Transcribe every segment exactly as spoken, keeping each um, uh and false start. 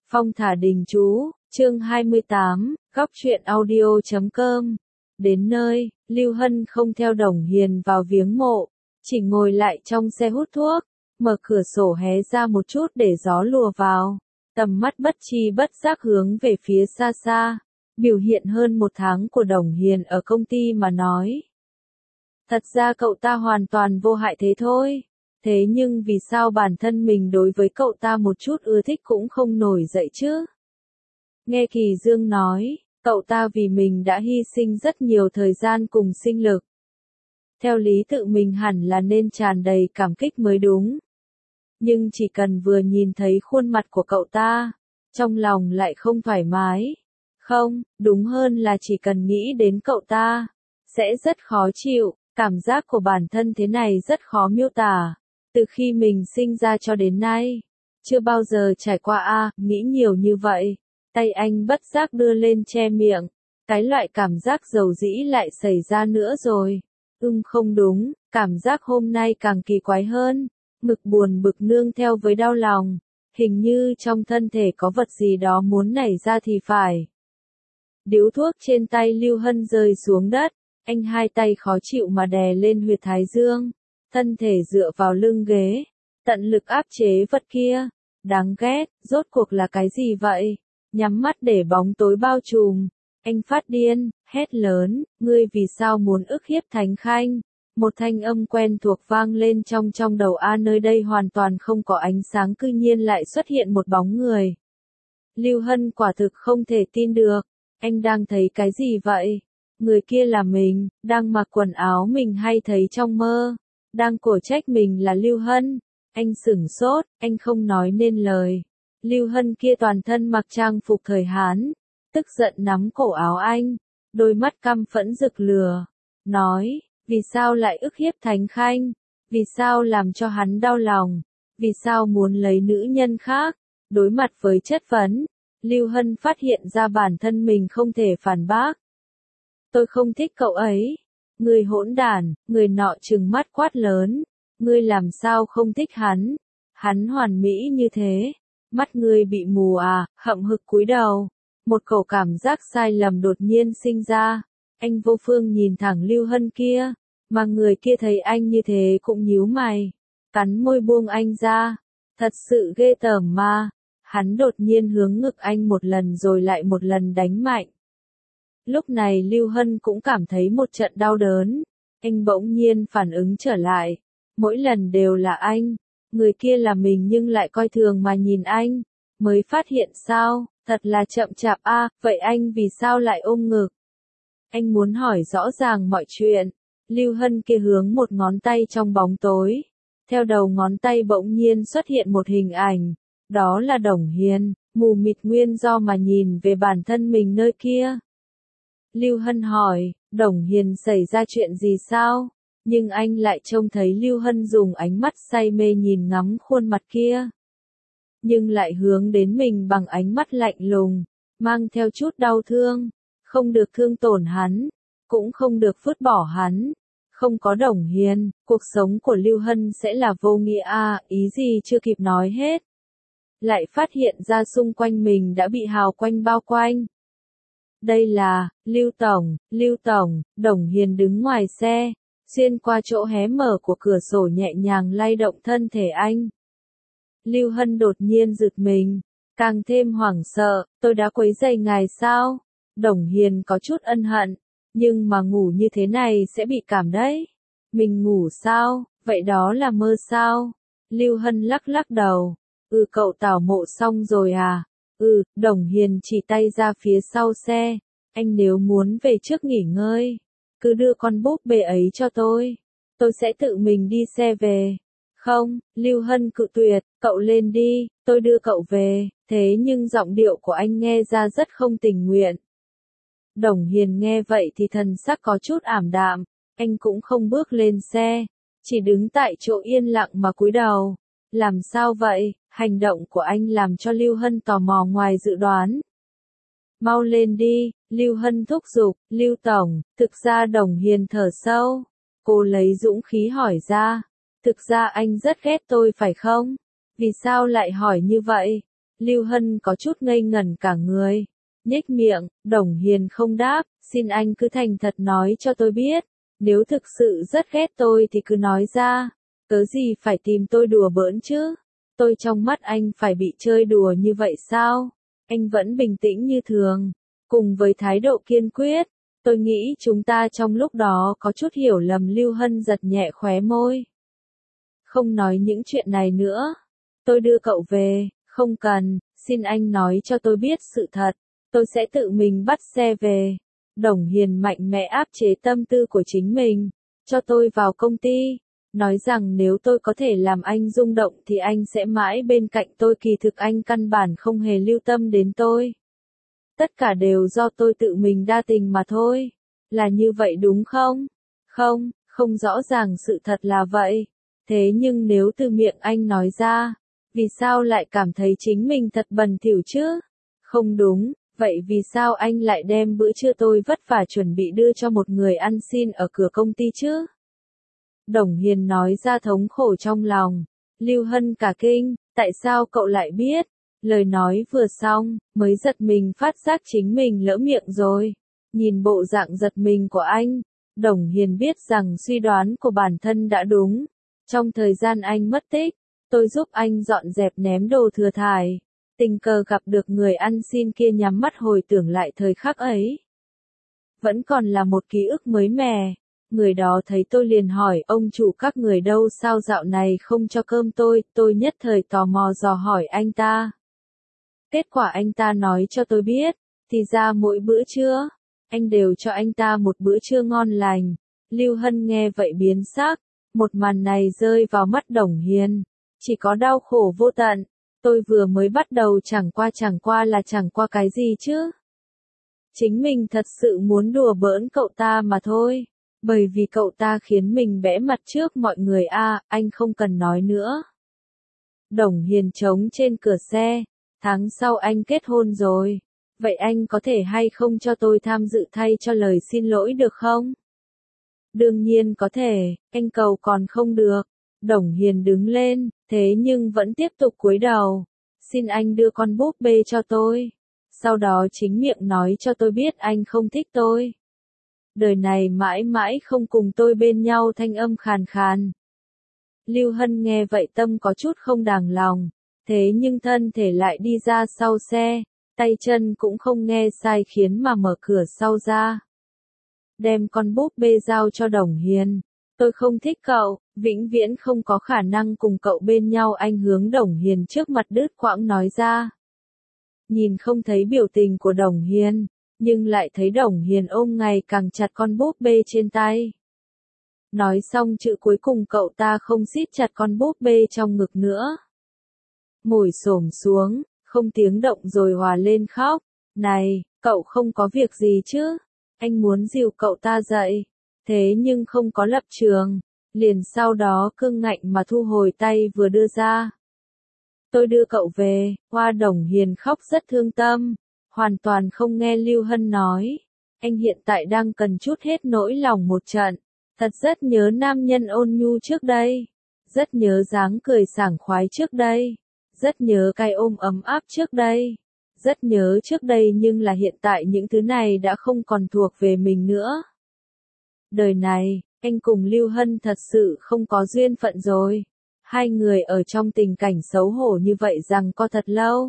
Phong thả đình chú, chương hai mươi tám, góc truyện audio chấm com. Đến nơi, Lưu Hân không theo Đồng Hiền vào viếng mộ, chỉ ngồi lại trong xe hút thuốc, mở cửa sổ hé ra một chút để gió lùa vào, tầm mắt bất tri bất giác hướng về phía xa xa, biểu hiện hơn một tháng của Đồng Hiền ở công ty mà nói. Thật ra cậu ta hoàn toàn vô hại thế thôi. Thế nhưng vì sao bản thân mình đối với cậu ta một chút ưa thích cũng không nổi dậy chứ? Nghe Kỳ Dương nói, cậu ta vì mình đã hy sinh rất nhiều thời gian cùng sinh lực. Theo lý tự mình hẳn là nên tràn đầy cảm kích mới đúng. Nhưng chỉ cần vừa nhìn thấy khuôn mặt của cậu ta, trong lòng lại không thoải mái. Không, đúng hơn là chỉ cần nghĩ đến cậu ta, sẽ rất khó chịu, cảm giác của bản thân thế này rất khó miêu tả. Từ khi mình sinh ra cho đến nay, chưa bao giờ trải qua a, à, nghĩ nhiều như vậy. Tay anh bất giác đưa lên che miệng, cái loại cảm giác dầu dĩ lại xảy ra nữa rồi. Ừm không đúng, cảm giác hôm nay càng kỳ quái hơn, ngực buồn bực nương theo với đau lòng, hình như trong thân thể có vật gì đó muốn nảy ra thì phải. Điếu thuốc trên tay Lưu Hân rơi xuống đất, anh hai tay khó chịu mà đè lên huyệt thái dương. Thân thể dựa vào lưng ghế, tận lực áp chế vật kia. Đáng ghét, rốt cuộc là cái gì vậy? Nhắm mắt để bóng tối bao trùm. Anh phát điên, hét lớn, ngươi vì sao muốn ức hiếp Thánh Khanh? Một thanh âm quen thuộc vang lên trong trong đầu a, nơi đây hoàn toàn không có ánh sáng, cư nhiên lại xuất hiện một bóng người. Lưu Hân quả thực không thể tin được. Anh đang thấy cái gì vậy? Người kia là mình, đang mặc quần áo mình hay thấy trong mơ. Đang cổ trách mình là Lưu Hân. Anh sửng sốt, anh không nói nên lời. Lưu Hân kia toàn thân mặc trang phục thời Hán, tức giận nắm cổ áo anh, đôi mắt căm phẫn rực lửa, nói, vì sao lại ức hiếp Thánh Khanh, vì sao làm cho hắn đau lòng, vì sao muốn lấy nữ nhân khác. Đối mặt với chất vấn, Lưu Hân phát hiện ra bản thân mình không thể phản bác. Tôi không thích cậu ấy. Người hỗn đản, người nọ trừng mắt quát lớn, ngươi làm sao không thích hắn? Hắn hoàn mỹ như thế, mắt ngươi bị mù à? Hậm hực cúi đầu. Một khẩu cảm giác sai lầm đột nhiên sinh ra. Anh vô phương nhìn thẳng Lưu Hân kia, mà người kia thấy anh như thế cũng nhíu mày, cắn môi buông anh ra. Thật sự ghê tởm mà. Hắn đột nhiên hướng ngực anh một lần rồi lại một lần đánh mạnh. Lúc này Lưu Hân cũng cảm thấy một trận đau đớn. Anh bỗng nhiên phản ứng trở lại. Mỗi lần đều là anh. Người kia là mình nhưng lại coi thường mà nhìn anh. Mới phát hiện sao, thật là chậm chạp a, à, vậy anh vì sao lại ôm ngực? Anh muốn hỏi rõ ràng mọi chuyện. Lưu Hân kia hướng một ngón tay trong bóng tối. Theo đầu ngón tay bỗng nhiên xuất hiện một hình ảnh. Đó là Đồng Hiền, mù mịt nguyên do mà nhìn về bản thân mình nơi kia. Lưu Hân hỏi, Đồng Hiền xảy ra chuyện gì sao? Nhưng anh lại trông thấy Lưu Hân dùng ánh mắt say mê nhìn ngắm khuôn mặt kia. Nhưng lại hướng đến mình bằng ánh mắt lạnh lùng, mang theo chút đau thương. Không được thương tổn hắn, cũng không được vứt bỏ hắn. Không có Đồng Hiền, cuộc sống của Lưu Hân sẽ là vô nghĩa a, ý gì chưa kịp nói hết. Lại phát hiện ra xung quanh mình đã bị hào quanh bao quanh. Đây là, Lưu Tổng, Lưu Tổng, Đồng Hiền đứng ngoài xe, xuyên qua chỗ hé mở của cửa sổ nhẹ nhàng lay động thân thể anh. Lưu Hân đột nhiên giật mình, càng thêm hoảng sợ, tôi đã quấy rầy ngài sao? Đồng Hiền có chút ân hận, nhưng mà ngủ như thế này sẽ bị cảm đấy. Mình ngủ sao, vậy đó là mơ sao? Lưu Hân lắc lắc đầu, ừ cậu tảo mộ xong rồi à? Ừ, Đồng Hiền chỉ tay ra phía sau xe, anh nếu muốn về trước nghỉ ngơi, cứ đưa con búp bê ấy cho tôi, tôi sẽ tự mình đi xe về. Không, Lưu Hân cự tuyệt, cậu lên đi, tôi đưa cậu về, thế nhưng giọng điệu của anh nghe ra rất không tình nguyện. Đồng Hiền nghe vậy thì thần sắc có chút ảm đạm, anh cũng không bước lên xe, chỉ đứng tại chỗ yên lặng mà cúi đầu. Làm sao vậy? Hành động của anh làm cho Lưu Hân tò mò ngoài dự đoán. Mau lên đi, Lưu Hân thúc giục, Lưu Tổng, thực ra Đồng Hiền thở sâu. Cô lấy dũng khí hỏi ra, thực ra anh rất ghét tôi phải không? Vì sao lại hỏi như vậy? Lưu Hân có chút ngây ngẩn cả người. Nhếch miệng, Đồng Hiền không đáp, xin anh cứ thành thật nói cho tôi biết. Nếu thực sự rất ghét tôi thì cứ nói ra. Cớ gì phải tìm tôi đùa bỡn chứ? Tôi trong mắt anh phải bị chơi đùa như vậy sao? Anh vẫn bình tĩnh như thường. Cùng với thái độ kiên quyết, tôi nghĩ chúng ta trong lúc đó có chút hiểu lầm. Lưu Hân giật nhẹ khóe môi. Không nói những chuyện này nữa. Tôi đưa cậu về, không cần, xin anh nói cho tôi biết sự thật. Tôi sẽ tự mình bắt xe về. Đồng Hiền mạnh mẽ áp chế tâm tư của chính mình. Cho tôi vào công ty. Nói rằng nếu tôi có thể làm anh rung động thì anh sẽ mãi bên cạnh tôi. Kỳ thực anh căn bản không hề lưu tâm đến tôi. Tất cả đều do tôi tự mình đa tình mà thôi. Là như vậy đúng không? Không, không rõ ràng sự thật là vậy. Thế nhưng nếu từ miệng anh nói ra, vì sao lại cảm thấy chính mình thật bẩn thỉu chứ? Không đúng, vậy vì sao anh lại đem bữa trưa tôi vất vả chuẩn bị đưa cho một người ăn xin ở cửa công ty chứ? Đồng Hiền nói ra thống khổ trong lòng. Lưu Hân cả kinh, tại sao cậu lại biết? Lời nói vừa xong, mới giật mình phát giác chính mình lỡ miệng rồi. Nhìn bộ dạng giật mình của anh, Đồng Hiền biết rằng suy đoán của bản thân đã đúng. Trong thời gian anh mất tích, tôi giúp anh dọn dẹp ném đồ thừa thải. Tình cờ gặp được người ăn xin kia, nhắm mắt hồi tưởng lại thời khắc ấy. Vẫn còn là một ký ức mới mẻ. Người đó thấy tôi liền hỏi, ông chủ các người đâu, sao dạo này không cho cơm tôi? Tôi nhất thời tò mò dò hỏi anh ta. Kết quả anh ta nói cho tôi biết, thì ra mỗi bữa trưa, anh đều cho anh ta một bữa trưa ngon lành. Lưu Hân nghe vậy biến sắc, một màn này rơi vào mắt Đồng Hiền, chỉ có đau khổ vô tận. Tôi vừa mới bắt đầu chẳng qua chẳng qua là chẳng qua cái gì chứ? Chính mình thật sự muốn đùa bỡn cậu ta mà thôi. Bởi vì cậu ta khiến mình bẽ mặt trước mọi người a, à, anh không cần nói nữa. Đồng Hiền trống trên cửa xe, tháng sau anh kết hôn rồi. Vậy anh có thể hay không cho tôi tham dự thay cho lời xin lỗi được không? Đương nhiên có thể, anh cầu còn không được. Đồng Hiền đứng lên, thế nhưng vẫn tiếp tục cúi đầu. Xin anh đưa con búp bê cho tôi. Sau đó chính miệng nói cho tôi biết anh không thích tôi. Đời này mãi mãi không cùng tôi bên nhau. Thanh âm khàn khàn. Lưu Hân nghe vậy tâm có chút không đàng lòng. Thế nhưng thân thể lại đi ra sau xe. Tay chân cũng không nghe sai khiến mà mở cửa sau ra. Đem con búp bê giao cho Đồng Hiền. Tôi không thích cậu, vĩnh viễn không có khả năng cùng cậu bên nhau. Anh hướng Đồng Hiền trước mặt đứt quãng nói ra. Nhìn không thấy biểu tình của Đồng Hiền, nhưng lại thấy Đồng Hiền ôm ngày càng chặt con búp bê trên tay. Nói xong chữ cuối cùng cậu ta không siết chặt con búp bê trong ngực nữa. Ngồi xổm xuống, không tiếng động rồi hòa lên khóc. Này, cậu không có việc gì chứ? Anh muốn dìu cậu ta dậy. Thế nhưng không có lập trường. Liền sau đó cương ngạnh mà thu hồi tay vừa đưa ra. Tôi đưa cậu về. Hoa Đồng Hiền khóc rất thương tâm. Hoàn toàn không nghe Lưu Hân nói. Anh hiện tại đang cần chút hết nỗi lòng một trận. Thật rất nhớ nam nhân ôn nhu trước đây. Rất nhớ dáng cười sảng khoái trước đây. Rất nhớ cái ôm ấm áp trước đây. Rất nhớ trước đây, nhưng là hiện tại những thứ này đã không còn thuộc về mình nữa. Đời này, anh cùng Lưu Hân thật sự không có duyên phận rồi. Hai người ở trong tình cảnh xấu hổ như vậy rằng có thật lâu.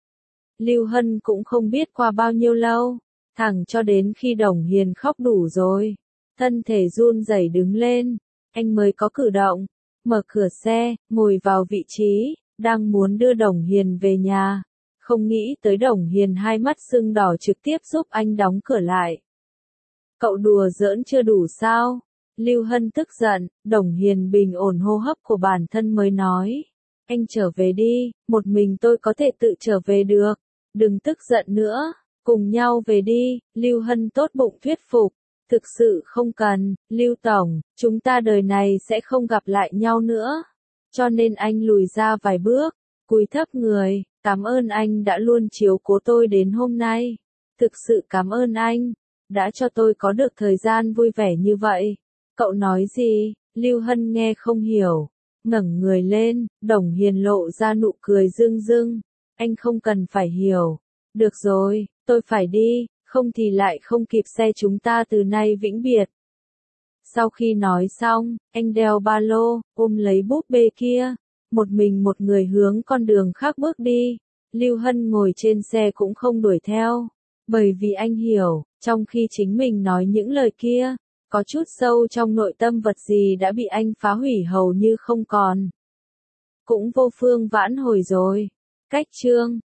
Lưu Hân cũng không biết qua bao nhiêu lâu, thẳng cho đến khi Đồng Hiền khóc đủ rồi. Thân thể run rẩy đứng lên, anh mới có cử động, mở cửa xe, ngồi vào vị trí, đang muốn đưa Đồng Hiền về nhà. Không nghĩ tới Đồng Hiền hai mắt sưng đỏ trực tiếp giúp anh đóng cửa lại. Cậu đùa giỡn chưa đủ sao? Lưu Hân tức giận. Đồng Hiền bình ổn hô hấp của bản thân mới nói. Anh trở về đi, một mình tôi có thể tự trở về được. Đừng tức giận nữa, cùng nhau về đi. Lưu Hân tốt bụng thuyết phục. Thực sự không cần, Lưu Tổng, chúng ta đời này sẽ không gặp lại nhau nữa. Cho nên anh lùi ra vài bước, cúi thấp người. Cảm ơn anh đã luôn chiếu cố tôi đến hôm nay. Thực sự cảm ơn anh, đã cho tôi có được thời gian vui vẻ như vậy. Cậu nói gì? Lưu Hân nghe không hiểu, ngẩng người lên, Đồng Hiền lộ ra nụ cười rưng rưng. anh không cần phải hiểu. Được rồi, tôi phải đi, không thì lại không kịp xe chúng ta từ nay vĩnh biệt. Sau khi nói xong, anh đeo ba lô, ôm lấy búp bê kia, một mình một người hướng con đường khác bước đi. Lưu Hân ngồi trên xe cũng không đuổi theo, bởi vì anh hiểu, trong khi chính mình nói những lời kia, có chút sâu trong nội tâm vật gì đã bị anh phá hủy hầu như không còn. Cũng vô phương vãn hồi rồi. Cách chương